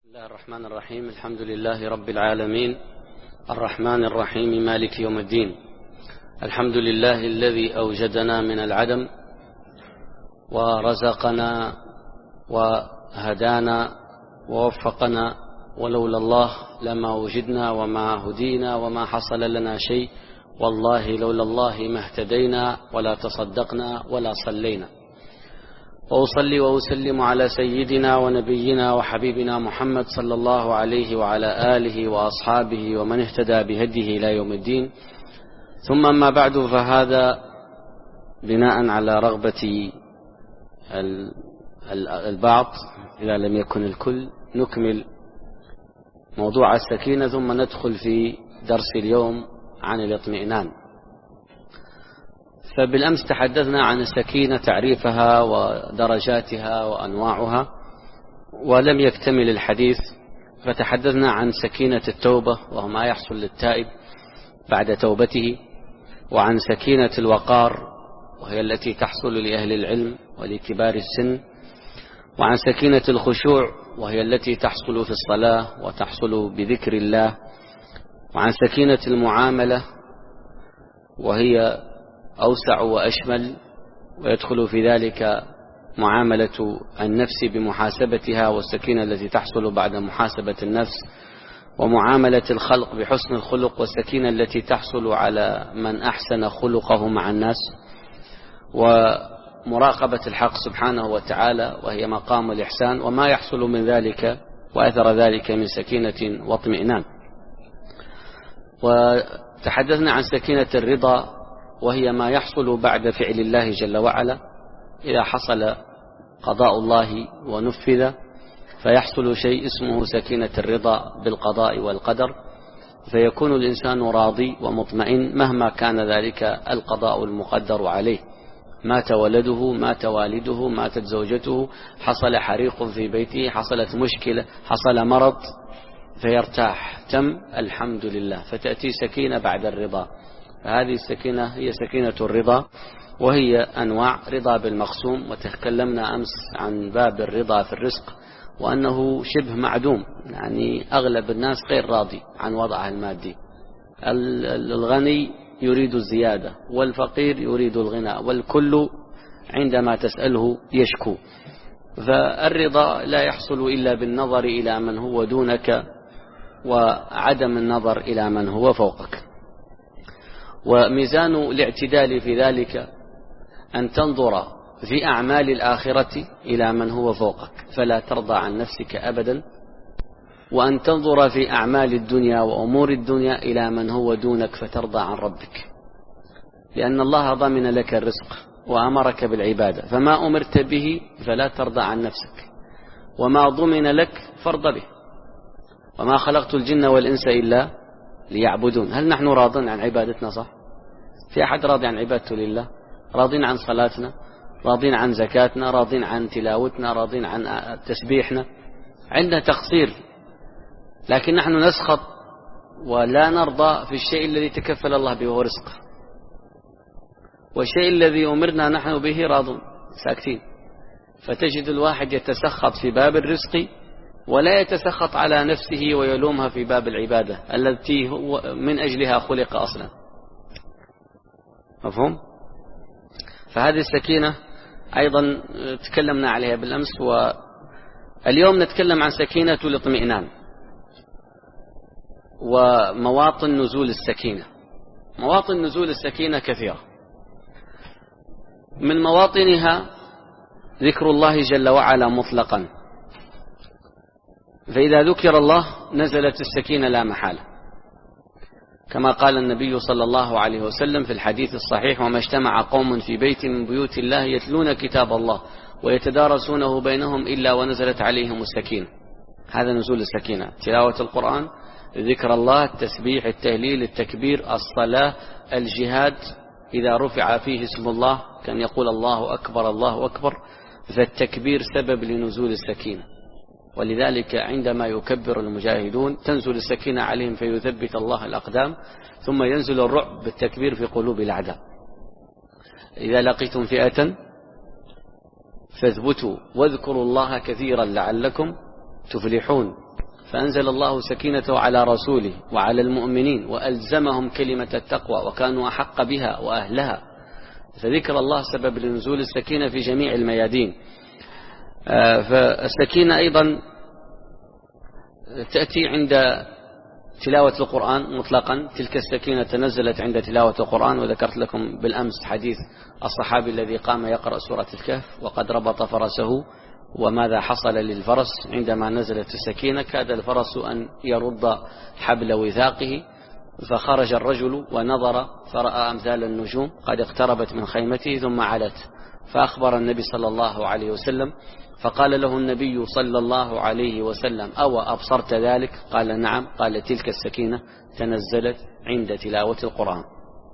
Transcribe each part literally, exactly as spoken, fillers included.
بسم الله الرحمن الرحيم. الحمد لله رب العالمين، الرحمن الرحيم، مالك يوم الدين. الحمد لله الذي أوجدنا من العدم ورزقنا وهدانا ووفقنا، ولولا الله لما وجدنا وما هدينا وما حصل لنا شيء، والله لولا الله ما اهتدينا ولا تصدقنا ولا صلينا. وأصلي وأسلم على سيدنا ونبينا وحبيبنا محمد صلى الله عليه وعلى آله وأصحابه ومن اهتدى بهديه إلى يوم الدين. ثم أما بعد، فهذا بناء على رغبة البعض إذا لم يكن الكل نكمل موضوع السكينة، ثم ندخل في درس اليوم عن الاطمئنان. فبالأمس تحدثنا عن السكينة، تعريفها ودرجاتها وأنواعها، ولم يكتمل الحديث، فتحدثنا عن سكينة التوبة وهو ما يحصل للتائب بعد توبته، وعن سكينة الوقار وهي التي تحصل لأهل العلم ولكبار السن، وعن سكينة الخشوع وهي التي تحصل في الصلاة وتحصل بذكر الله، وعن سكينة المعاملة وهي أوسع وأشمل، ويدخل في ذلك معاملة النفس بمحاسبتها، والسكينة التي تحصل بعد محاسبة النفس، ومعاملة الخلق بحسن الخلق، والسكينة التي تحصل على من أحسن خلقه مع الناس، ومراقبة الحق سبحانه وتعالى وهي مقام الإحسان، وما يحصل من ذلك وأثر ذلك من سكينة واطمئنان. وتحدثنا عن سكينة الرضا وهي ما يحصل بعد فعل الله جل وعلا، إذا حصل قضاء الله ونفذ فيحصل شيء اسمه سكينة الرضا بالقضاء والقدر، فيكون الإنسان راضي ومطمئن مهما كان ذلك القضاء المقدر عليه. مات ولده، مات والده، ماتت زوجته، حصل حريق في بيته، حصلت مشكلة، حصل مرض، فيرتاح، تم الحمد لله، فتأتي سكينة بعد الرضا. فهذه السكينة هي سكينة الرضا، وهي أنواع: رضا بالمقسوم، وتكلمنا أمس عن باب الرضا في الرزق وأنه شبه معدوم، يعني أغلب الناس غير راضي عن وضعه المادي. الغني يريد الزيادة، والفقير يريد الغنى، والكل عندما تسأله يشكو. فالرضا لا يحصل إلا بالنظر إلى من هو دونك وعدم النظر إلى من هو فوقك. وميزان الاعتدال في ذلك أن تنظر في أعمال الآخرة إلى من هو فوقك فلا ترضى عن نفسك أبدا، وأن تنظر في أعمال الدنيا وأمور الدنيا إلى من هو دونك فترضى عن ربك، لأن الله ضمن لك الرزق وأمرك بالعبادة، فما أمرت به فلا ترضى عن نفسك، وما ضمن لك فارض به. وما خلقت الجن والإنس إلا ليعبدون. هل نحن راضين عن عبادتنا؟ صح؟ في أحد راضي عن عبادته لله؟ راضين عن صلاتنا، راضين عن زكاتنا، راضين عن تلاوتنا، راضين عن تسبيحنا؟ عندنا تقصير، لكن نحن نسخط ولا نرضى في الشيء الذي تكفل الله به هو رزقه، والشيء الذي أمرنا نحن به راضون ساكتين. فتجد الواحد يتسخط في باب الرزق ولا يتسخط على نفسه ويلومها في باب العبادة التي هو من أجلها خلق أصلا. مفهوم؟ فهذه السكينة أيضا تكلمنا عليها بالأمس، واليوم نتكلم عن سكينة الاطمئنان ومواطن نزول السكينة. مواطن نزول السكينة كثيرة، من مواطنها ذكر الله جل وعلا مطلقا، فإذا ذكر الله نزلت السكينة لا محالة، كما قال النبي صلى الله عليه وسلم في الحديث الصحيح: وما اجتمع قوم في بيت من بيوت الله يتلون كتاب الله ويتدارسونه بينهم إلا ونزلت عليهم السكينة. هذا نزول السكينة: تلاوة القرآن، ذكر الله، التسبيح، التهليل، التكبير، الصلاة، الجهاد، إذا رفع فيه اسم الله كان يقول الله أكبر الله أكبر، فالتكبير سبب لنزول السكينة. ولذلك عندما يكبر المجاهدون تنزل السكينة عليهم فيثبت الله الأقدام، ثم ينزل الرعب بالتكبير في قلوب الأعداء. إذا لقيتم فئة فاثبتوا واذكروا الله كثيرا لعلكم تفلحون. فأنزل الله سكينته على رسوله وعلى المؤمنين وألزمهم كلمة التقوى وكانوا أحق بها وأهلها. فذكر الله سبب لنزول السكينة في جميع الميادين. فالسكينة أيضا تأتي عند تلاوة القرآن مطلقا. تلك السكينة تنزلت عند تلاوة القرآن، وذكرت لكم بالأمس حديث الصحابي الذي قام يقرأ سورة الكهف وقد ربط فرسه، وماذا حصل للفرس عندما نزلت السكينة؟ كاد الفرس أن يرد حبل وثاقه، فخرج الرجل ونظر فرأى أمثال النجوم قد اقتربت من خيمته ثم علت، فأخبر النبي صلى الله عليه وسلم، فقال له النبي صلى الله عليه وسلم: أو أبصرت ذلك؟ قال: نعم. قال: تلك السكينة تنزلت عند تلاوة القرآن.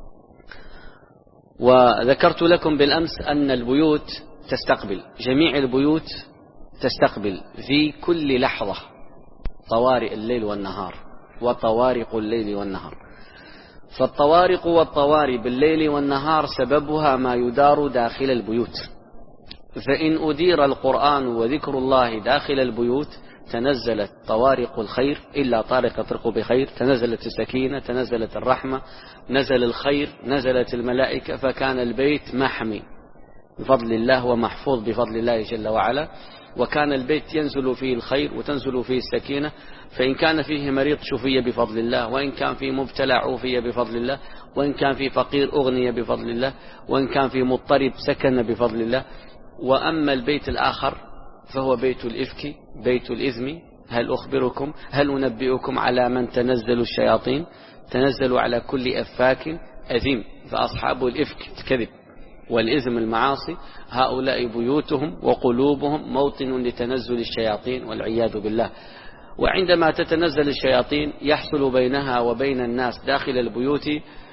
وذكرت لكم بالأمس أن البيوت تستقبل، جميع البيوت تستقبل في كل لحظة طوارئ الليل والنهار وطوارق الليل والنهار. فالطوارق والطوارئ بالليل والنهار سببها ما يدار داخل البيوت، فإن أدير القرآن وذكر الله داخل البيوت تنزلت طوارق الخير، إلا طارق يطرق بخير، تنزلت السكينة، تنزلت الرحمة، نزل الخير، نزلت الملائكة، فكان البيت محمي بفضل الله ومحفوظ بفضل الله جل وعلا، وكان البيت ينزل فيه الخير وتنزل فيه السكينة. فإن كان فيه مريض شفي بفضل الله، وإن كان فيه مبتلى عوفي بفضل الله، وإن كان فيه فقير أغني بفضل الله، وإن كان فيه مضطرب سكن بفضل الله. وأما البيت الآخر فهو بيت الإفك، بيت الإثم. هل أخبركم هل أنبئكم على من تنزل الشياطين؟ تنزل على كل أفاك أثيم. فأصحاب الإفك الكذب والإثم المعاصي هؤلاء بيوتهم وقلوبهم موطن لتنزل الشياطين والعياذ بالله. وعندما تتنزل الشياطين يحصل بينها وبين الناس داخل البيوت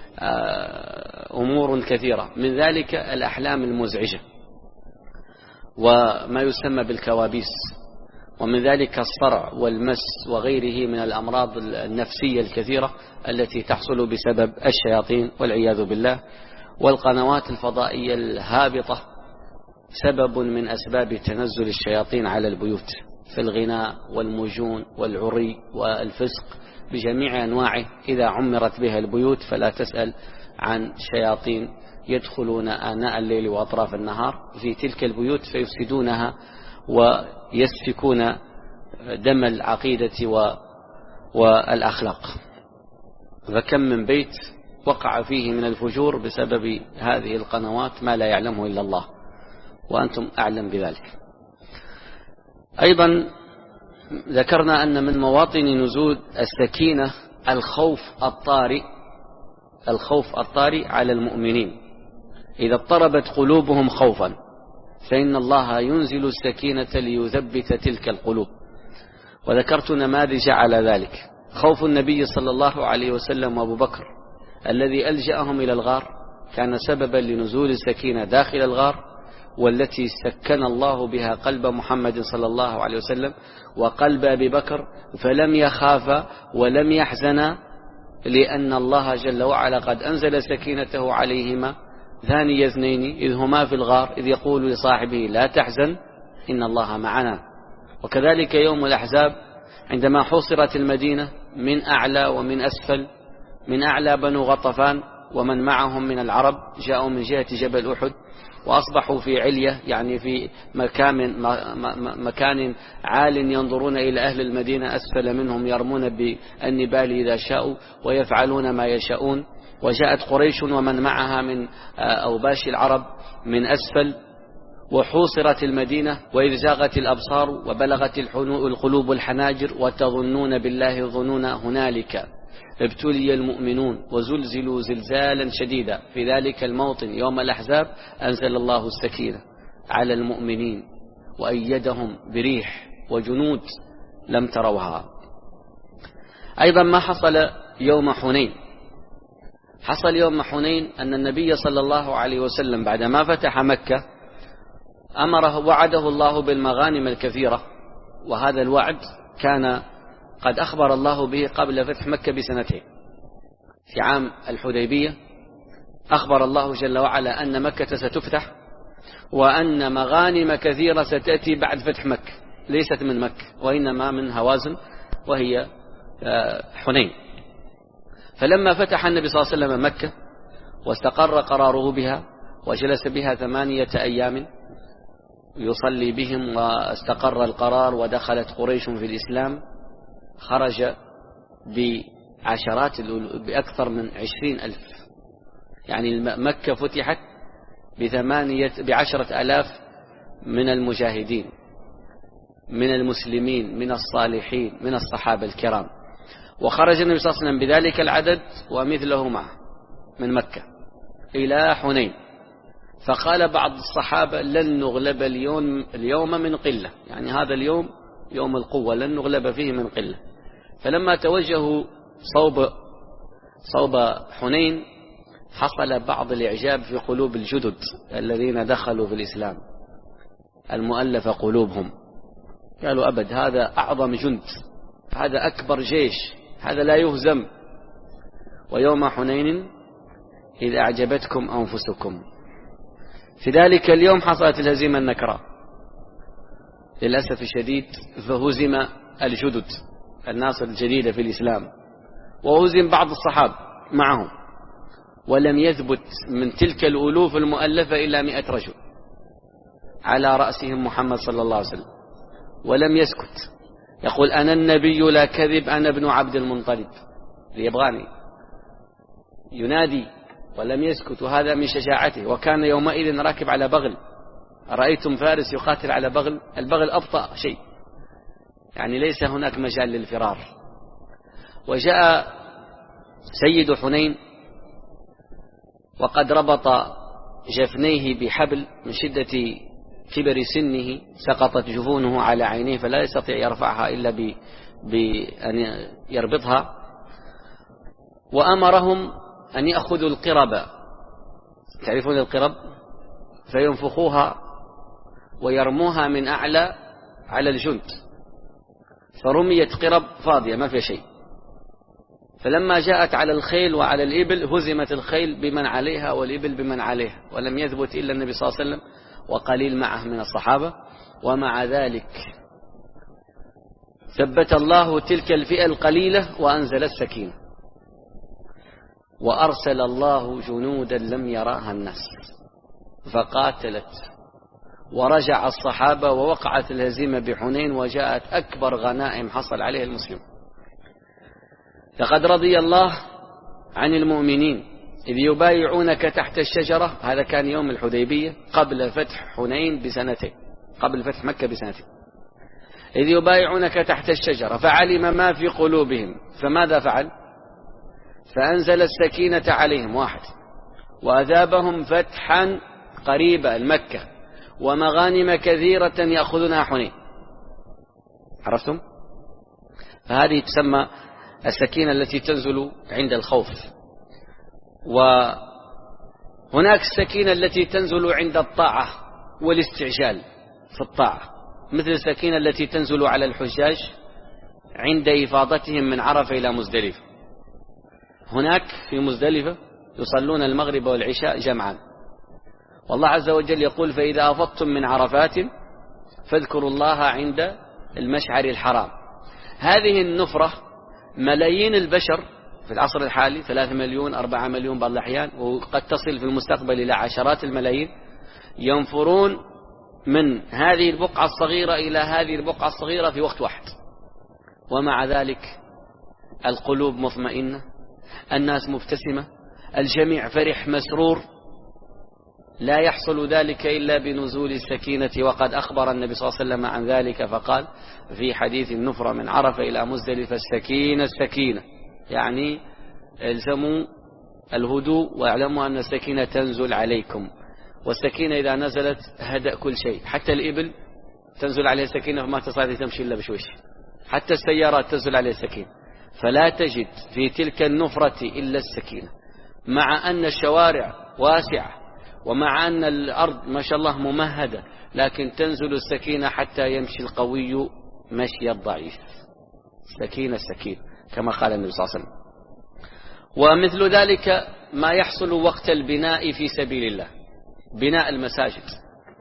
أمور كثيرة، من ذلك الأحلام المزعجة وما يسمى بالكوابيس، ومن ذلك الصرع والمس وغيره من الأمراض النفسية الكثيرة التي تحصل بسبب الشياطين والعياذ بالله. والقنوات الفضائية الهابطة سبب من أسباب تنزل الشياطين على البيوت، في الغناء والمجون والعري والفسق بجميع أنواعه. إذا عمرت بها البيوت فلا تسأل عن شياطين يدخلون آناء الليل وأطراف النهار في تلك البيوت فيفسدونها ويسفكون دم العقيدة والأخلاق. فكم من بيت وقع فيه من الفجور بسبب هذه القنوات ما لا يعلمه إلا الله، وأنتم أعلم بذلك. أيضا ذكرنا أن من مواطن نزول السكينة الخوف الطارئ، الخوف الطارئ على المؤمنين. إذا اضطربت قلوبهم خوفا فإن الله ينزل السكينة ليثبت تلك القلوب. وذكرت نماذج على ذلك. خوف النبي صلى الله عليه وسلم وأبو بكر الذي ألجأهم إلى الغار كان سببا لنزول السكينة داخل الغار، والتي سكن الله بها قلب محمد صلى الله عليه وسلم وقلب أبي بكر، فلم يخاف ولم يحزن، لأن الله جل وعلا قد أنزل سكينته عليهما ثاني اثنين إذ هما في الغار إذ يقول لصاحبه لا تحزن إن الله معنا. وكذلك يوم الأحزاب عندما حوصرت المدينة من أعلى ومن أسفل، من أعلى بنو غطفان ومن معهم من العرب جاءوا من جهة جبل أحد وأصبحوا في علية، يعني في مكان, مكان عال ينظرون إلى أهل المدينة أسفل منهم يرمون بالنبال إذا شاءوا ويفعلون ما يشاءون. وجاءت قريش ومن معها من أوباش العرب من أسفل وحوصرت المدينة، وإذ زاغت الأبصار وبلغت القلوب الحناجر وتظنون بالله الظنون هنالك ابتلي المؤمنون وزلزلوا زلزالا شديدا. في ذلك الموطن يوم الأحزاب أنزل الله السكينة على المؤمنين وأيدهم بريح وجنود لم تروها. أيضا ما حصل يوم حنين. حصل يوم حنين أن النبي صلى الله عليه وسلم بعدما فتح مكة أمره وعده الله بالمغانم الكثيرة، وهذا الوعد كان قد أخبر الله به قبل فتح مكة بسنتين. في عام الحديبية أخبر الله جل وعلا أن مكة ستفتح وأن مغانم كثيرة ستأتي بعد فتح مكة، ليست من مكة وإنما من هوازن وهي حنين. فلما فتح النبي صلى الله عليه وسلم مكة واستقر قراره بها وجلس بها ثمانية أيام يصلي بهم واستقر القرار ودخلت قريش في الإسلام، خرج بعشرات بأكثر من عشرين ألف. يعني مكة فتحت بثمانية بعشرة ألاف من المجاهدين من المسلمين من الصالحين من الصحابة الكرام، وخرج النبي صلى الله عليه وسلم بذلك العدد ومثله معه من مكة إلى حنين. فقال بعض الصحابة لن نغلب اليوم, اليوم من قلة، يعني هذا اليوم يوم القوة لن نغلب فيه من قلة. فلما توجهوا صوب, صوب حنين حصل بعض الإعجاب في قلوب الجدد الذين دخلوا في الإسلام المؤلف قلوبهم، قالوا أبد هذا أعظم جند، هذا أكبر جيش، هذا لا يهزم. ويوم حنين إذ أعجبتكم أنفسكم. في ذلك اليوم حصلت الهزيمة النكراء للأسف الشديد، فهزم الجدد الناس الجديدة في الإسلام، وهزم بعض الصحابة معهم، ولم يثبت من تلك الألوف المؤلفة إلا مئة رجل على رأسهم محمد صلى الله عليه وسلم، ولم يسكت يقول أنا النبي لا كذب أنا ابن عبد المطلب، ليبغاني ينادي ولم يسكت، وهذا من شجاعته. وكان يومئذ راكب على بغل، رأيتم فارس يقاتل على بغل؟ البغل أبطأ شيء، يعني ليس هناك مجال للفرار. وجاء سيد حنين وقد ربط جفنيه بحبل من شدة كبر سنه، سقطت جفونه على عينيه فلا يستطيع يرفعها إلا بأن يربطها، وأمرهم أن يأخذوا القرب، تعرفون القرب، فينفخوها ويرموها من أعلى على الجند، فرميت قرب فاضية ما في شيء. فلما جاءت على الخيل وعلى الإبل هزمت الخيل بمن عليها والإبل بمن عليها، ولم يثبت إلا النبي صلى الله عليه وسلم وقليل معه من الصحابة. ومع ذلك ثبت الله تلك الفئة القليلة وأنزل السكينة، وأرسل الله جنودا لم يراها الناس فقاتلت، ورجع الصحابة ووقعت الهزيمة بحنين، وجاءت أكبر غنائم حصل عليها المسلم. لقد رضي الله عن المؤمنين إذ يبايعونك تحت الشجرة، هذا كان يوم الحديبية قبل فتح حنين بسنتين، قبل فتح مكة بسنتين، إذ يبايعونك تحت الشجرة فعلم ما في قلوبهم فماذا فعل؟ فأنزل السكينة عليهم واحد، وأذابهم فتحا قريبا المكة ومغانم كثيرة يأخذونها حنين. عرفتم؟ فهذه تسمى السكينة التي تنزل عند الخوف. وهناك السكينة التي تنزل عند الطاعة والاستعجال في الطاعة، مثل السكينة التي تنزل على الحجاج عند إفاضتهم من عرفة إلى مزدلفة. هناك في مزدلفة يصلون المغرب والعشاء جمعا، والله عز وجل يقول فإذا أفضتم من عرفات فاذكروا الله عند المشعر الحرام. هذه النفرة ملايين البشر في العصر الحالي، ثلاثة مليون أربعة مليون بعض الأحيان، وقد تصل في المستقبل إلى عشرات الملايين، ينفرون من هذه البقعة الصغيرة إلى هذه البقعة الصغيرة في وقت واحد، ومع ذلك القلوب مطمئنة، الناس مبتسمة، الجميع فرح مسرور. لا يحصل ذلك إلا بنزول السكينة، وقد أخبر النبي صلى الله عليه وسلم عن ذلك فقال في حديث النفرة من عرفة إلى مزدلفة السكينة السكينة، يعني الزموا الهدوء واعلموا أن السكينة تنزل عليكم. والسكينة إذا نزلت هدأ كل شيء، حتى الإبل تنزل عليه السكينة فما تستطيع تمشي إلا بشويش، حتى السيارات تنزل عليه السكينة. فلا تجد في تلك النفرة إلا السكينة، مع أن الشوارع واسعة ومع أن الأرض ما شاء الله ممهدة، لكن تنزل السكينة حتى يمشي القوي مشي الضعيف. سكينة السكينة كما قال النبي صلى الله عليه وسلم. ومثل ذلك ما يحصل وقت البناء في سبيل الله، بناء المساجد.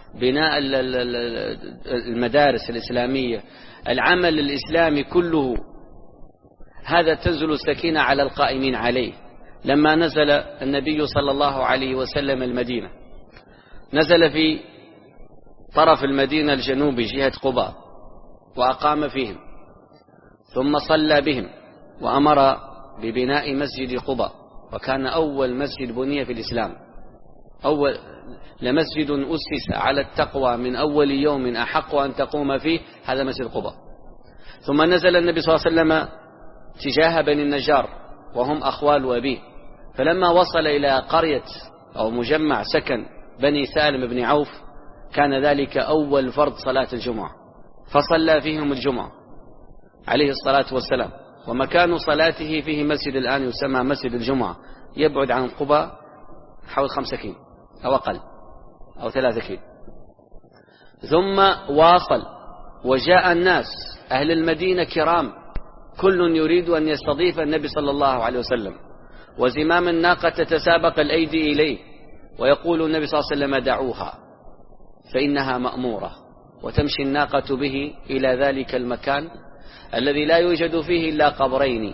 بناء المدارس الإسلامية، العمل الإسلامي كله، هذا تنزل السكينة على القائمين عليه. لما نزل النبي صلى الله عليه وسلم المدينة، نزل في طرف المدينة الجنوبي جهة قباء وأقام فيهم، ثم صلى بهم وأمر ببناء مسجد قباء، وكان أول مسجد بني في الإسلام، أول لمسجد أسس على التقوى من أول يوم أحق أن تقوم فيه، هذا مسجد قباء. ثم نزل النبي صلى الله عليه وسلم تجاه بني النجار وهم أخوال أبيه، فلما وصل إلى قرية أو مجمع سكن بني سالم بن عوف كان ذلك أول فرض صلاة الجمعة، فصلى فيهم الجمعة عليه الصلاة والسلام. ومكان صلاته فيه مسجد الآن يسمى مسجد الجمعة، يبعد عن قباء حول خمسة كيلو أو أقل أو ثلاثة كيلو. ثم واصل وجاء الناس أهل المدينة كرام، كل يريد أن يستضيف النبي صلى الله عليه وسلم، وزمام الناقة تتسابق الأيدي إليه، ويقول النبي صلى الله عليه وسلم دعوها فإنها مأمورة، وتمشي الناقة به إلى ذلك المكان الذي لا يوجد فيه إلا قبرين،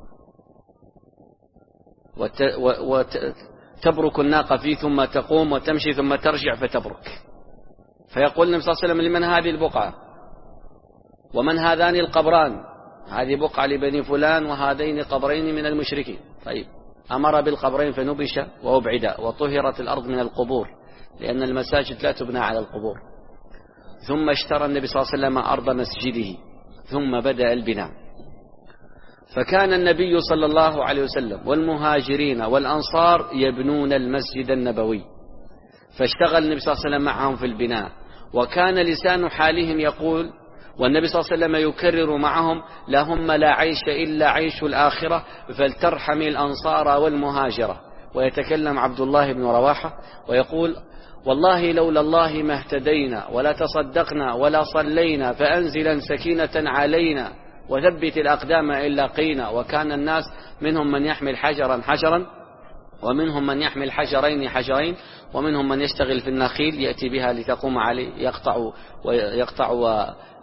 وتبرك الناقة فيه ثم تقوم وتمشي ثم ترجع فتبرك، فيقول النبي صلى الله عليه وسلم لمن هذه البقعة ومن هذان القبران؟ هذه بقعة لبني فلان وهذين قبرين من المشركين. طيب، أمر بالقبرين فنبش وأبعد وطهرت الأرض من القبور، لأن المساجد لا تبنى على القبور. ثم اشترى النبي صلى الله عليه وسلم أرض مسجده، ثم بدأ البناء. فكان النبي صلى الله عليه وسلم والمهاجرين والأنصار يبنون المسجد النبوي، فاشتغل النبي صلى الله عليه وسلم معهم في البناء، وكان لسان حالهم يقول، والنبي صلى الله عليه وسلم يكرر معهم: لهم لا عيش إلا عيش الآخرة فلترحم الأنصار والمهاجرة. ويتكلم عبد الله بن رواحة ويقول: والله لولا الله ما اهتدينا ولا تصدقنا ولا صلينا، فأنزلا سكينة علينا وثبت الأقدام إن لقينا. وكان الناس منهم من يحمل حجرا حجرا، ومنهم من يحمل حجرين حجرين، ومنهم من يشتغل في النخيل يأتي بها لتقوم عليه، يقطع ويقطع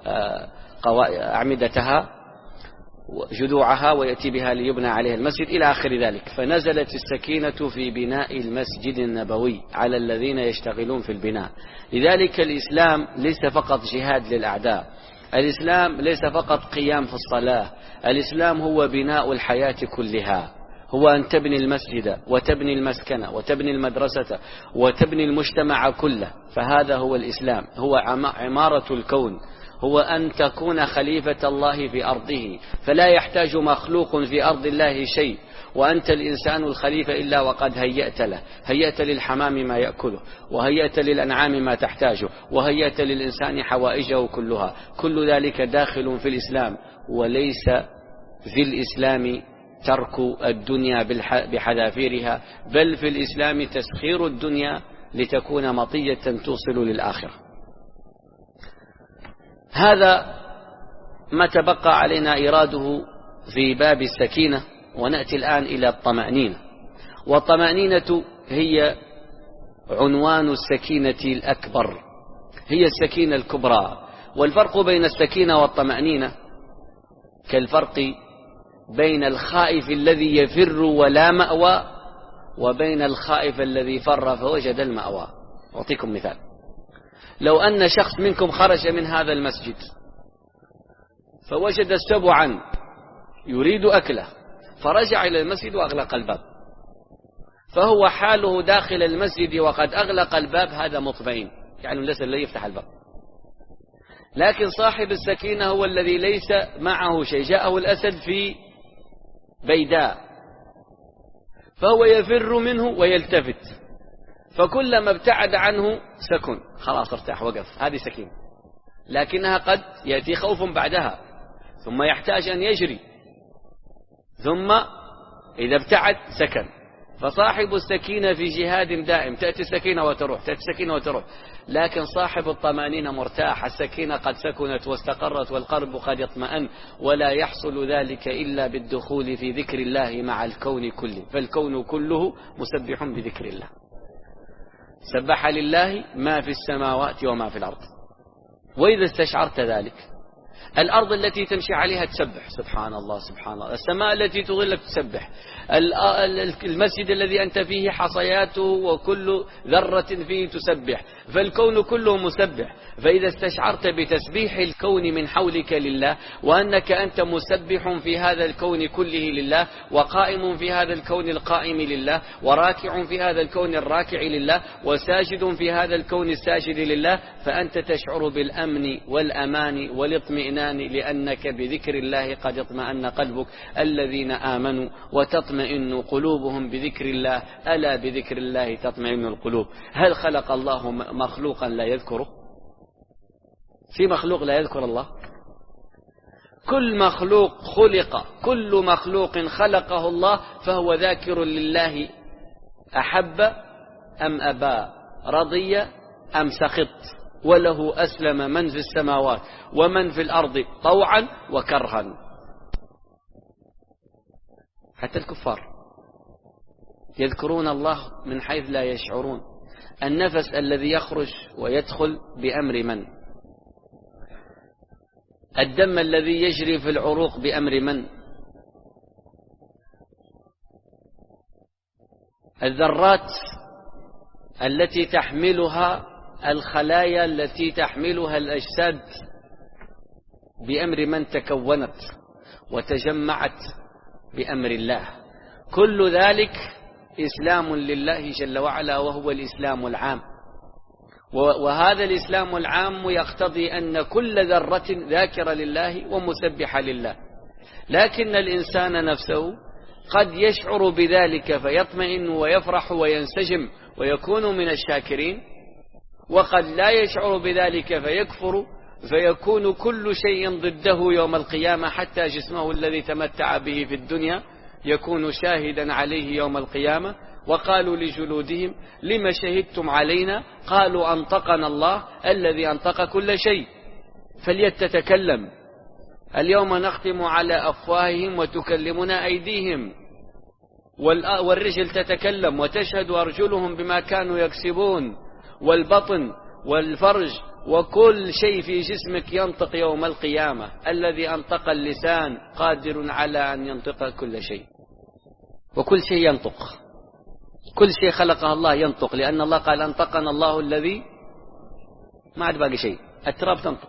أعمدتها جذوعها ويأتي بها ليبنى عليها المسجد إلى آخر ذلك. فنزلت السكينة في بناء المسجد النبوي على الذين يشتغلون في البناء. لذلك الإسلام ليس فقط جهاد للأعداء، الإسلام ليس فقط قيام في الصلاة، الإسلام هو بناء الحياة كلها، هو أن تبني المسجد وتبني المسكنة وتبني المدرسة وتبني المجتمع كله. فهذا هو الإسلام، هو عمارة الكون، هو أن تكون خليفة الله في أرضه، فلا يحتاج مخلوق في أرض الله شيء، وأنت الإنسان الخليفة إلا وقد هيأت له، هيأت للحمام ما يأكله، وهيأت للأنعام ما تحتاجه، وهيأت للإنسان حوائجه كلها. كل ذلك داخل في الإسلام. وليس في الإسلام ترك الدنيا بحذافيرها، بل في الإسلام تسخير الدنيا لتكون مطية توصل للآخرة. هذا ما تبقى علينا إراده في باب السكينة. ونأتي الآن إلى الطمأنينة. والطمأنينة هي عنوان السكينة الأكبر، هي السكينة الكبرى. والفرق بين السكينة والطمأنينة كالفرق بين الخائف الذي يفر ولا مأوى، وبين الخائف الذي فر فوجد المأوى. أعطيكم مثال: لو أن شخص منكم خرج من هذا المسجد فوجد سبعا يريد أكله، فرجع إلى المسجد وأغلق الباب، فهو حاله داخل المسجد وقد أغلق الباب، هذا مطمئن، يعني ليس الذي يفتح الباب. لكن صاحب السكينة هو الذي ليس معه شيء، جاءه الأسد في بيداء فهو يفر منه ويلتفت، فكلما ابتعد عنه سكن، خلاص ارتاح وقف، هذه سكينة. لكنها قد يأتي خوف بعدها، ثم يحتاج أن يجري، ثم إذا ابتعد سكن. فصاحب السكينة في جهاد دائم، تأتي السكينة وتروح، تأتي السكينة وتروح. لكن صاحب الطمأنينة مرتاح، السكينة قد سكنت واستقرت والقلب قد يطمئن، ولا يحصل ذلك إلا بالدخول في ذكر الله مع الكون كله، فالكون كله مسبح بذكر الله. سبح لله ما في السماوات وما في الأرض. وإذا استشعرت ذلك، الأرض التي تمشي عليها تسبح سبحان الله سبحان الله، السماء التي تظلك تسبح، المسجد الذي أنت فيه حصياته وكل ذرة فيه تسبح، فالكون كله مسبح. فإذا استشعرت بتسبيح الكون من حولك لله، وأنك أنت مسبح في هذا الكون كله لله، وقائم في هذا الكون القائم لله، وراكع في هذا الكون الراكع لله، وساجد في هذا الكون الساجد لله، فأنت تشعر بالأمن والأمان والاطمئنان، لأنك بذكر الله قد اطمأن قلبك. الذين آمنوا وتطمئن قلوبهم بذكر الله، ألا بذكر الله تطمئن القلوب. هل خلق الله مخلوقا لا يذكره؟ في مخلوق لا يذكر الله؟ كل مخلوق خلق، كل مخلوق خلقه الله فهو ذاكر لله، أحب أم أبى، رضي أم سخط، وله أسلم من في السماوات ومن في الأرض طوعا وكرها. حتى الكفار يذكرون الله من حيث لا يشعرون. النفس الذي يخرج ويدخل بأمر من؟ الدم الذي يجري في العروق بأمر من؟ الذرات التي تحملها الخلايا التي تحملها الأجساد بأمر من تكونت وتجمعت؟ بأمر الله. كل ذلك إسلام لله جل وعلا، وهو الإسلام العام. وهذا الإسلام العام يقتضي أن كل ذرة ذاكرة لله ومسبحة لله. لكن الإنسان نفسه قد يشعر بذلك فيطمئن ويفرح وينسجم ويكون من الشاكرين، وقد لا يشعر بذلك فيكفر، فيكون كل شيء ضده يوم القيامة، حتى جسمه الذي تمتع به في الدنيا يكون شاهدا عليه يوم القيامة. وقالوا لجلودهم لما شهدتم علينا؟ قالوا أنطقنا الله الذي أنطق كل شيء. فليتتكلم. اليوم نختم على أفواههم وتكلمنا أيديهم، والرجل تتكلم وتشهد أرجلهم بما كانوا يكسبون، والبطن والفرج وكل شيء في جسمك ينطق يوم القيامة. الذي أنطق اللسان قادر على أن ينطق كل شيء، وكل شيء ينطق، كل شيء خلقه الله ينطق، لأن الله قال أنطقنا الله الذي، ما عاد باقي شيء. التراب تنطق.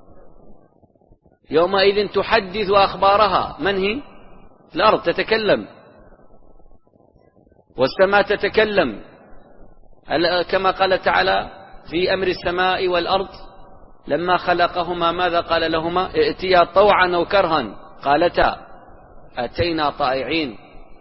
يومئذ تحدث أخبارها. من هي؟ الأرض تتكلم، والسماء تتكلم، كما قال تعالى في أمر السماء والأرض لما خلقهما ماذا قال لهما؟ ائتيا طوعا أو كرها قالتا أتينا طائعين.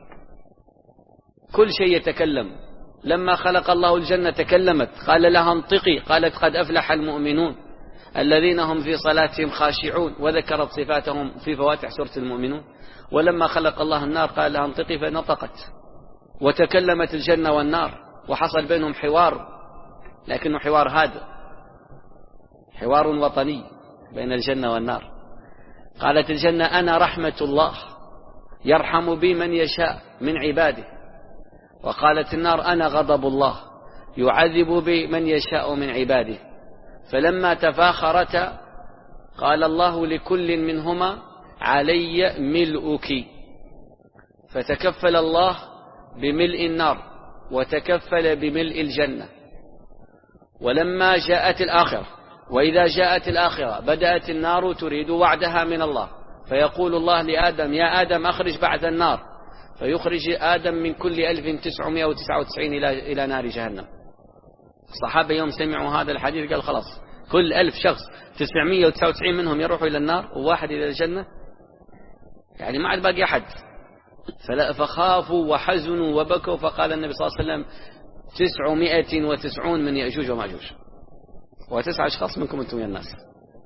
كل شيء يتكلم. لما خلق الله الجنة تكلمت، قال لها انطقي، قالت قد أفلح المؤمنون الذين هم في صلاتهم خاشعون، وذكرت صفاتهم في فواتح سورة المؤمنون. ولما خلق الله النار قال لها انطقي فنطقت، وتكلمت الجنة والنار، وحصل بينهم حوار، لكنه حوار هادئ، حوار وطني بين الجنة والنار. قالت الجنة أنا رحمة الله يرحم بي من يشاء من عباده، وقالت النار أنا غضب الله يعذب بي من يشاء من عباده. فلما تفاخرتا قال الله لكل منهما علي ملؤك، فتكفل الله بملء النار وتكفل بملء الجنة. ولما جاءت الآخرة، وإذا جاءت الآخرة بدأت النار تريد وعدها من الله، فيقول الله لآدم يا آدم أخرج بعد النار، فيخرج آدم من كل ألف تسعمائة وتسعة وتسعين إلى إلى نار جهنم. الصحابة يوم سمعوا هذا الحديث قال خلاص كل ألف شخص تسعمائة وتسعة وتسعين منهم يروحوا إلى النار وواحد إلى الجنة، يعني ما عاد باقي أحد. فخافوا وحزنوا وبكوا، فقال النبي صلى الله عليه وسلم تسعمائة وتسعون من يأجوج ومأجوج، وتسعة أشخاص منكم أنتم يا الناس،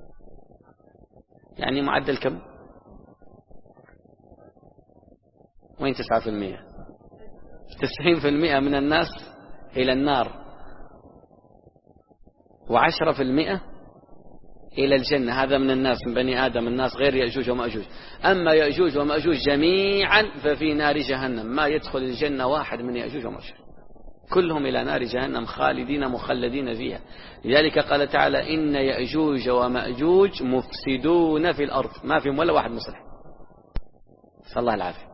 يعني معدل كم؟ وين تسعة في المئة؟ تسعين في المئة من الناس إلى النار، وعشرة في المئة إلى الجنة. هذا من الناس، من بني آدم، الناس غير يأجوج ومأجوج. أما يأجوج ومأجوج جميعا ففي نار جهنم، ما يدخل الجنة واحد من يأجوج ومأجوج. كلهم إلى نار جهنم خالدين مخلدين فيها. لذلك قال تعالى إن يأجوج ومأجوج مفسدون في الأرض، ما فيهم ولا واحد مصلح. صلى الله العافية.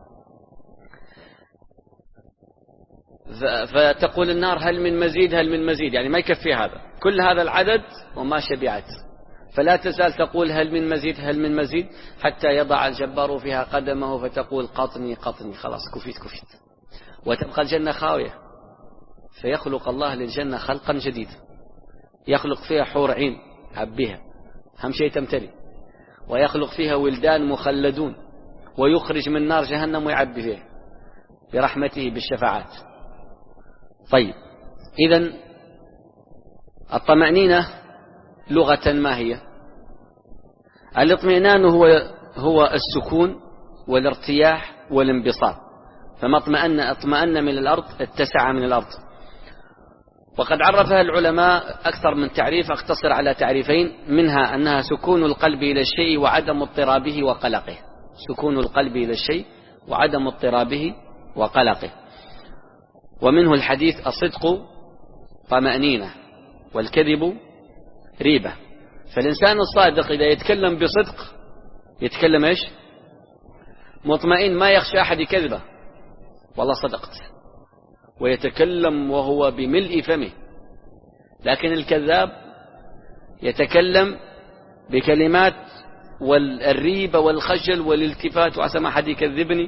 فتقول النار هل من مزيد هل من مزيد، يعني ما يكفي هذا، كل هذا العدد وما شبعت، فلا تزال تقول هل من مزيد هل من مزيد، حتى يضع الجبار فيها قدمه فتقول قطني قطني، خلاص كفيت كفيت. وتبقى الجنة خاوية، فيخلق الله للجنة خلقا جديدا، يخلق فيها حور عين عبيها أهم شيء تمتلي، ويخلق فيها ولدان مخلدون، ويخرج من نار جهنم ويعبي فيها برحمته بالشفاعات. طيب، إذن الطمأنينة لغة ما هي؟ الاطمئنان هو هو السكون والارتياح والانبساط، فما اطمأن اطمأن من الأرض اتسع من الأرض. وقد عرفها العلماء أكثر من تعريف، اقتصر على تعريفين، منها أنها سكون القلب إلى الشيء وعدم اضطرابه وقلقه، سكون القلب إلى الشيء وعدم اضطرابه وقلقه. ومنه الحديث الصدق طمأنينة والكذب ريبة. فالإنسان الصادق إذا يتكلم بصدق يتكلم إيش؟ مطمئن، ما يخشى أحد كذبه، والله صدقت، ويتكلم وهو بملء فمه. لكن الكذاب يتكلم بكلمات والريبة والخجل والالتفات وعسى ما حد يكذبني.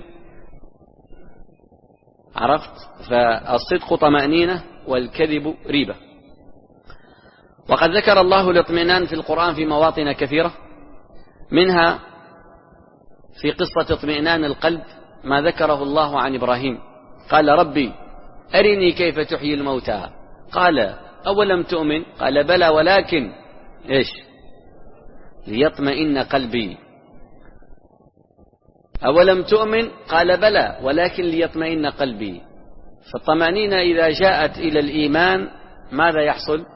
عرفت؟ فالصدق طمأنينة والكذب ريبة. وقد ذكر الله الاطمئنان في القرآن في مواطن كثيرة، منها في قصة اطمئنان القلب ما ذكره الله عن إبراهيم، قال ربي أرني كيف تحيي الموتى، قال أولم تؤمن، قال بلى ولكن إيش ليطمئن قلبي. أولم تؤمن، قال بلى ولكن ليطمئن قلبي. فالطمأنينة إذا جاءت إلى الإيمان ماذا يحصل؟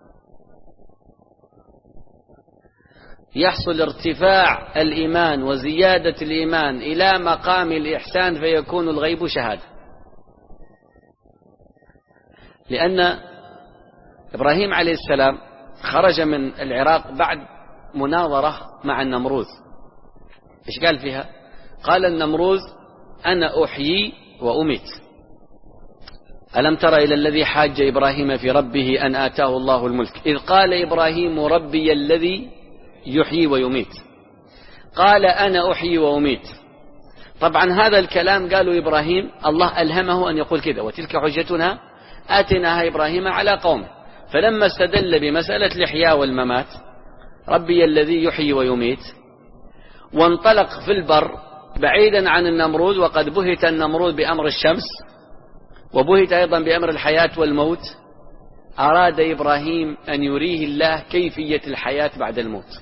يحصل ارتفاع الإيمان وزيادة الإيمان إلى مقام الإحسان، فيكون الغيب شهادة. لأن إبراهيم عليه السلام خرج من العراق بعد مناظرة مع النمروذ. إيش قال فيها؟ قال النمروذ أنا أحيي وأميت. ألم تر إلى الذي حاج إبراهيم في ربه أن آتاه الله الملك إذ قال إبراهيم ربي الذي يحيي ويميت. قال أنا أحيي وأميت. طبعا هذا الكلام قالوا إبراهيم، الله ألهمه أن يقول كذا، وتلك حجتنا آتيناها إبراهيم على قومه. فلما استدل بمسألة الإحياء والممات، ربي الذي يحيي ويميت، وانطلق في البر بعيدا عن النمرود، وقد بهت النمرود بأمر الشمس وبهت أيضا بأمر الحياة والموت، أراد إبراهيم أن يريه الله كيفية الحياة بعد الموت،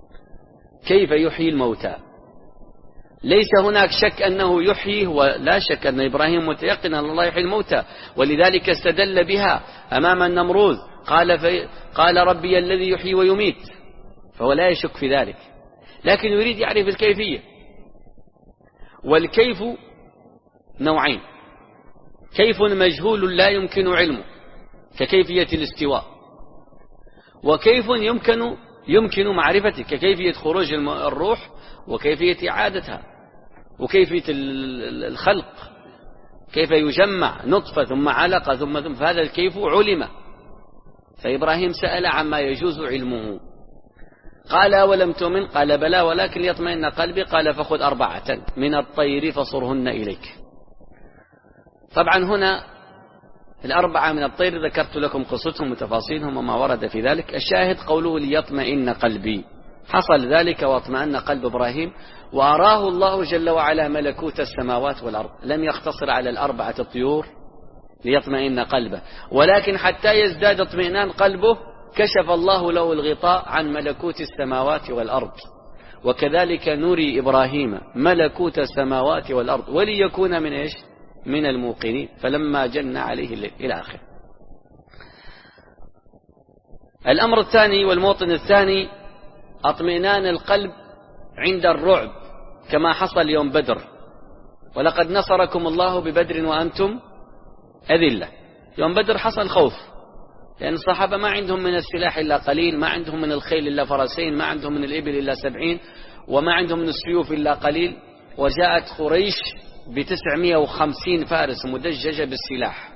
كيف يحيي الموتى. ليس هناك شك أنه يحيي، ولا شك أن إبراهيم متيقن أن الله يحيي الموتى، ولذلك استدل بها أمام النمرود، قال, في قال ربي الذي يحيي ويميت، فهو لا يشك في ذلك، لكن يريد يعرف الكيفية. والكيف نوعين، كيف مجهول لا يمكن علمه ككيفية الاستواء، وكيف يمكن يمكن معرفته ككيفية خروج الروح وكيفية إعادتها وكيفية الخلق، كيف يجمع نطفة ثم علقة ثم ثم فهذا الكيف علم. فإبراهيم سأل عما يجوز علمه. قال أولم تؤمن، قال بلى ولكن ليطمئن قلبي، قال فخذ أربعة من الطير فصرهن إليك. طبعا هنا الأربعة من الطير ذكرت لكم قصتهم وتفاصيلهم وما ورد في ذلك. الشاهد قوله ليطمئن قلبي، حصل ذلك واطمأن قلب إبراهيم، وأراه الله جل وعلا ملكوت السماوات والأرض. لم يقتصر على الأربعة الطيور ليطمئن قلبه، ولكن حتى يزداد اطمئنان قلبه كشف الله له الغطاء عن ملكوت السماوات والأرض. وكذلك نري إبراهيم ملكوت السماوات والأرض وليكون من إيش؟ من الموقنين، فلما جن عليه الليل إلى آخره. الأمر الثاني والموطن الثاني اطمئنان القلب عند الرعب، كما حصل يوم بدر، ولقد نصركم الله ببدر وأنتم أذلة. يوم بدر حصل خوف، لأن الصحابة ما عندهم من السلاح إلا قليل، ما عندهم من الخيل إلا فرسين، ما عندهم من الإبل إلا سبعين، وما عندهم من السيوف إلا قليل. وجاءت قريش بتسعمائة وخمسين فارس مدججة بالسلاح.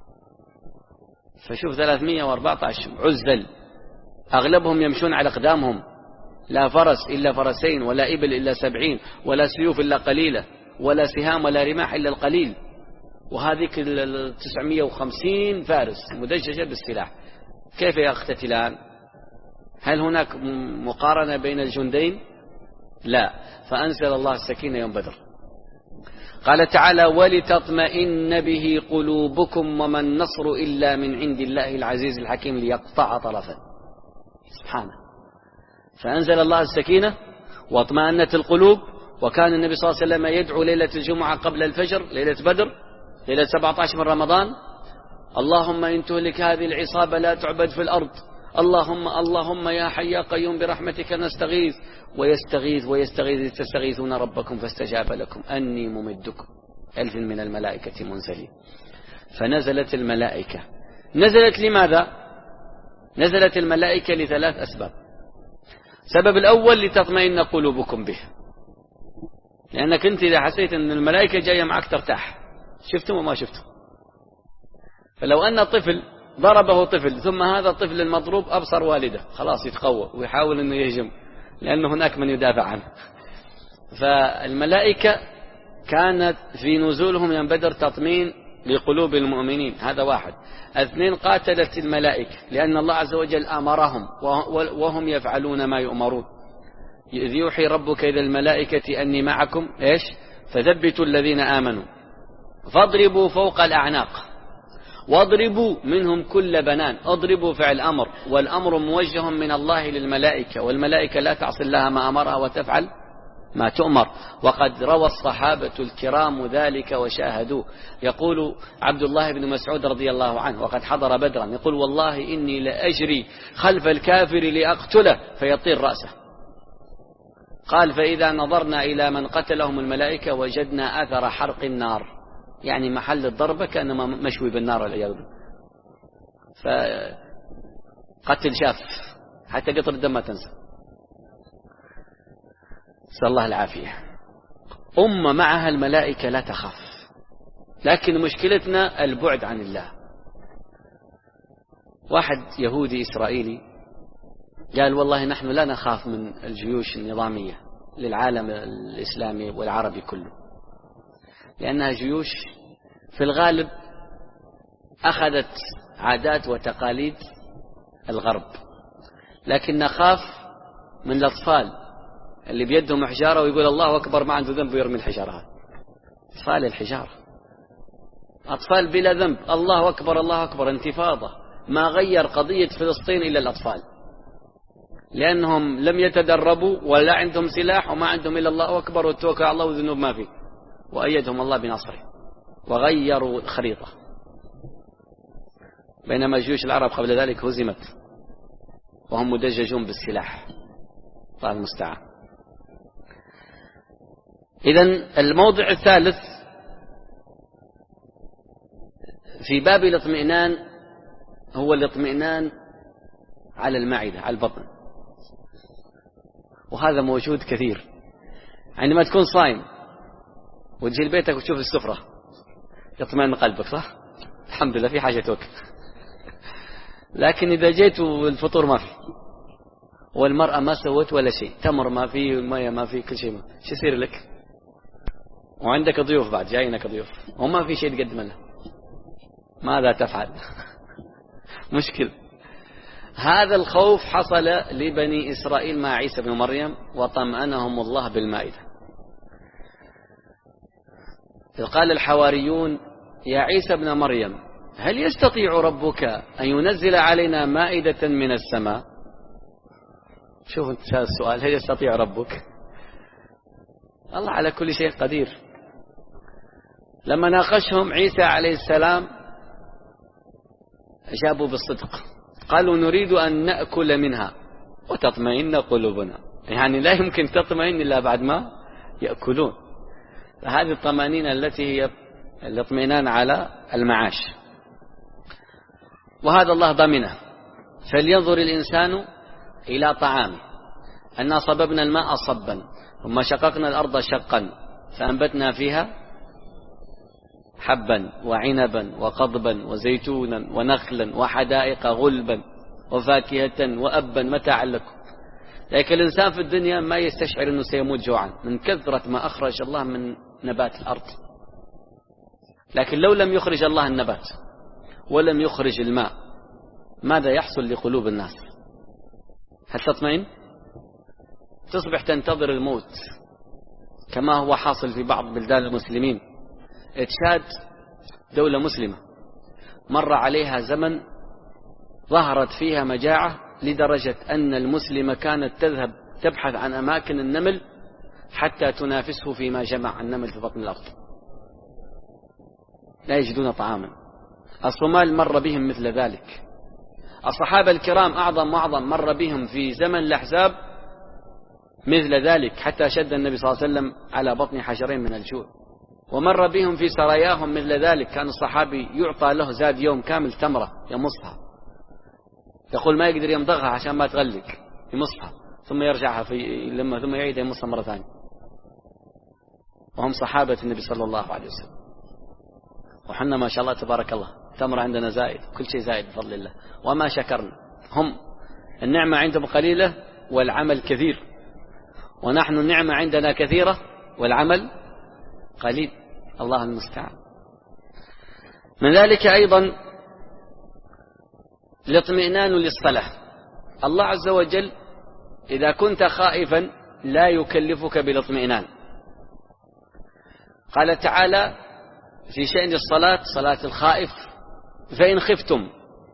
فشوف ثلاثمائة وأربعة عشر عزل، أغلبهم يمشون على أقدامهم، لا فرس إلا فرسين، ولا إبل إلا سبعين، ولا سيوف إلا قليلة، ولا سهام ولا رماح إلا القليل. وهذه التسعمائة وخمسين فارس مدججة بالسلاح، كيف يقتتلان؟ هل هناك مقارنة بين الجندين؟ لا. فأنزل الله السكينة يوم بدر. قال تعالى: ولتطمئن به قلوبكم وما النصر إلا من عند الله العزيز الحكيم ليقطع طرفا. سبحانه. فأنزل الله السكينة واطمأنت القلوب. وكان النبي صلى الله عليه وسلم يدعو ليلة الجمعة قبل الفجر، ليلة بدر، ليلة سبعة عشر من رمضان: اللهم إن تهلك هذه العصابة لا تعبد في الأرض، اللهم اللهم يا حي يا قيوم برحمتك نستغيث. ويستغيث ويستغيث تستغيثون ربكم فاستجاب لكم أني ممدكم ألف من الملائكة منزلين. فنزلت الملائكة. نزلت لماذا؟ نزلت الملائكة لثلاث أسباب. السبب الأول: لتطمئن قلوبكم به، لأنك أنت إذا حسيت أن الملائكة جاية معك ترتاح. شفتم وما شفتم؟ فلو أن طفل ضربه طفل ثم هذا الطفل المضروب أبصر والده، خلاص يتقوى ويحاول أنه يهجم، لأن هناك من يدافع عنه. فالملائكة كانت في نزولهم يوم بدر تطمين لقلوب المؤمنين، هذا واحد. اثنين: قاتلت الملائكة لأن الله عز وجل أمرهم وهم يفعلون ما يؤمرون. إذ يوحي ربك إلى الملائكة أني معكم إيش فثبتوا الذين آمنوا فاضربوا فوق الأعناق واضربوا منهم كل بنان. اضربوا فعل أمر، والأمر موجه من الله للملائكة، والملائكة لا تعصي الله ما أمرها وتفعل ما تؤمر. وقد روى الصحابة الكرام ذلك وشاهدوه. يقول عبد الله بن مسعود رضي الله عنه وقد حضر بدرا، يقول: والله إني لأجري خلف الكافر لأقتله فيطير رأسه. قال: فإذا نظرنا إلى من قتلهم الملائكة وجدنا أثر حرق النار، يعني محل الضربة كأنما مشوي بالنار والعياذ بالله. فقتل شاف، حتى قطر الدم ما تنسى. نسأل الله العافية. أمة معها الملائكة لا تخاف، لكن مشكلتنا البعد عن الله. واحد يهودي إسرائيلي قال: والله نحن لا نخاف من الجيوش النظامية للعالم الإسلامي والعربي كله، لأنها جيوش في الغالب أخذت عادات وتقاليد الغرب، لكن نخاف من الأطفال اللي بيدهم حجارة ويقول الله أكبر ما عنده ذنب ويرمي الحجارة. أطفال الحجارة، أطفال بلا ذنب، الله أكبر الله أكبر انتفاضة. ما غير قضية فلسطين إلا الأطفال، لأنهم لم يتدربوا ولا عندهم سلاح وما عندهم إلا الله أكبر والتوكل على الله والذنوب ما فيه، وأيدهم الله بنصره وغيروا الخريطة. بينما جيوش العرب قبل ذلك هزمت وهم مدججون بالسلاح. الله المستعان. إذن الموضع الثالث في باب الاطمئنان هو الاطمئنان على المعدة، على البطن، وهذا موجود كثير. عندما تكون صايم وتجي لبيتك وتشوف السفرة يطمئن قلبك، صح؟ الحمد لله في حاجة توكل. لكن إذا جيت والفطور ما في، والمرأة ما سوت ولا شيء، تمر ما في والمية ما في، كل شيء ما، شو يصير لك؟ وعندك ضيوف بعد، جايينك ضيوف وما في شيء تقدم له، ماذا تفعل؟ مشكل. هذا الخوف حصل لبني إسرائيل مع عيسى بن مريم وطمأنهم الله بالمائدة. إذ قال الحواريون: يا عيسى بن مريم هل يستطيع ربك أن ينزل علينا مائدة من السماء؟ شوف انت هذا السؤال، هل يستطيع ربك؟ الله على كل شيء قدير. لما ناقشهم عيسى عليه السلام أجابوا بالصدق، قالوا: نريد أن نأكل منها وتطمئن قلوبنا. يعني لا يمكن تطمئن إلا بعد ما يأكلون. فهذه الطمأنينة التي هي الاطمئنان على المعاش. وهذا الله ضمنه. فلينظر الإنسان إلى طعامه أنا صببنا الماء صبا ثم شققنا الأرض شقا فأنبتنا فيها حبا وعنبا وقضبا وزيتونا ونخلا وحدائق غلبا وفاكهة وأبا متاعا لكم. لكن الإنسان في الدنيا ما يستشعر أنه سيموت جوعا من كثرة ما أخرج الله من نبات الأرض. لكن لو لم يخرج الله النبات ولم يخرج الماء ماذا يحصل لقلوب الناس؟ هل تطمئن؟ تصبح تنتظر الموت كما هو حاصل في بعض بلدان المسلمين. تشاد دولة مسلمة مر عليها زمن ظهرت فيها مجاعة لدرجة أن المسلمة كانت تذهب تبحث عن أماكن النمل حتى تنافسه فيما جمع النمل في بطن الأرض، لا يجدون طعاما. الصومال مر بهم مثل ذلك. الصحابة الكرام أعظم وأعظم مر بهم في زمن الأحزاب مثل ذلك حتى شد النبي صلى الله عليه وسلم على بطن حجرين من الجوع. ومر بهم في سراياهم مثل ذلك، كان الصحابي يعطى له زاد يوم كامل تمرة يمصها، يقول ما يقدر يمضغها عشان ما تغلق، يمصها ثم يرجعها في لما ثم يعيد يمصها مرة ثانية، وهم صحابة النبي صلى الله عليه وسلم. وحنا ما شاء الله تبارك الله تمر عندنا زائد، كل شيء زائد بفضل الله، وما شكرنا. هم النعمة عندهم قليلة والعمل كثير، ونحن النعمة عندنا كثيرة والعمل قليل، الله المستعان. من ذلك أيضا الاطمئنان للصلاة. الله عز وجل إذا كنت خائفا لا يكلفك بالاطمئنان. قال تعالى في شأن الصلاة صلاة الخائف فإن خفتم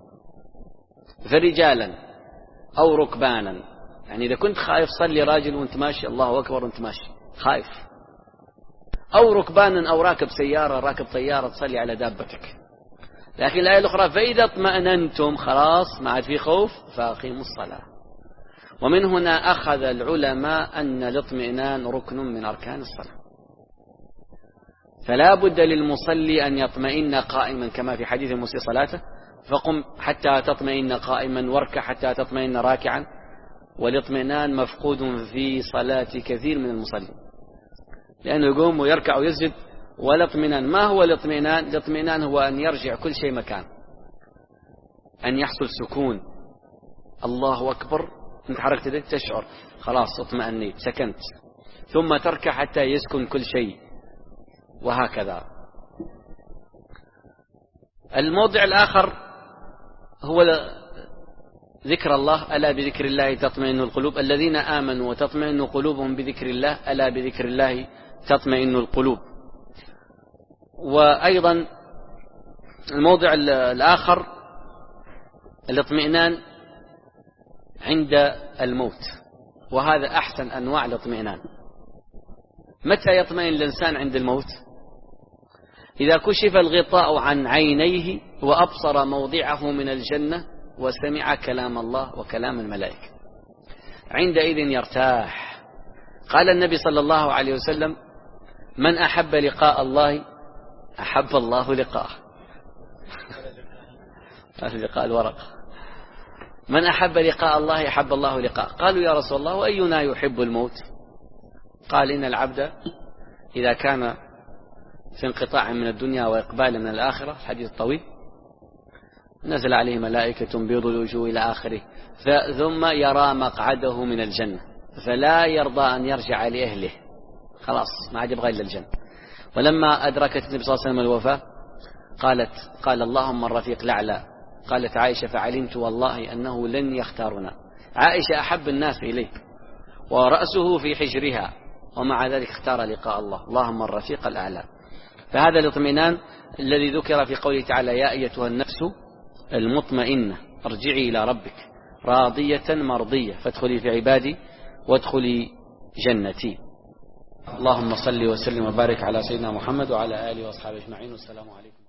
فرجالا أو ركبانا، يعني إذا كنت خائف صلي راجل وانت ماشي الله أكبر وانت ماشي خائف، أو ركبانا أو راكب سيارة راكب طيارة تصلي على دابتك. لكن الآية الأخرى فإذا اطمأننتم خلاص ما عاد في خوف فأقيموا الصلاة. ومن هنا أخذ العلماء أن الاطمئنان ركن من أركان الصلاة، فلا بد للمصلي أن يطمئن قائما كما في حديث المسيء صلاته فقم حتى تطمئن قائما واركع حتى تطمئن راكعا. والاطمئنان مفقود في صلاة كثير من المصلين، لأنه يقوم ويركع ويسجد ولا اطمئنان. ما هو الاطمئنان؟ الاطمئنان هو أن يرجع كل شيء مكان، أن يحصل سكون. الله أكبر انت حركت يدك تشعر خلاص اطمئنيت سكنت، ثم تركع حتى يسكن كل شيء، وهكذا. الموضع الآخر هو ذكر الله، ألا بذكر الله تطمئن القلوب، الذين آمنوا وتطمئن قلوبهم بذكر الله، ألا بذكر الله تطمئن القلوب. وأيضا الموضع الآخر الاطمئنان عند الموت، وهذا أحسن أنواع الاطمئنان. متى يطمئن الإنسان عند الموت؟ إذا كشف الغطاء عن عينيه وأبصر موضعه من الجنة وسمع كلام الله وكلام الملائكة، عندئذ يرتاح. قال النبي صلى الله عليه وسلم من أحب لقاء الله أحب الله لقاءه. لقاء الورق. من أحب لقاء الله أحب الله لقاءه. قالوا يا رسول الله وأينا يحب الموت؟ قال إن العبد إذا كان في انقطاع من الدنيا وإقبال من الآخرة، الحديث الطويل، نزل عليه ملائكة بيض الوجوه إلى آخره، ثم يرى مقعده من الجنة فلا يرضى أن يرجع لأهله، خلاص ما عاد يبغى إلا الجنة. ولما أدركت النبي صلى الله عليه وسلم الوفاة قالت قال اللهم الرفيق الأعلى. قالت عائشة فعلمت والله أنه لن يختارنا. عائشة أحب الناس إليه ورأسه في حجرها، ومع ذلك اختار لقاء الله، اللهم الرفيق الأعلى. فهذا الاطمئنان الذي ذكر في قوله تعالى يا أيتها النفس المطمئنة ارجعي إلى ربك راضية مرضية فادخلي في عبادي وادخلي جنتي. اللهم صل وسلم وبارك على سيدنا محمد وعلى آله وأصحابه أجمعين، والسلام عليكم.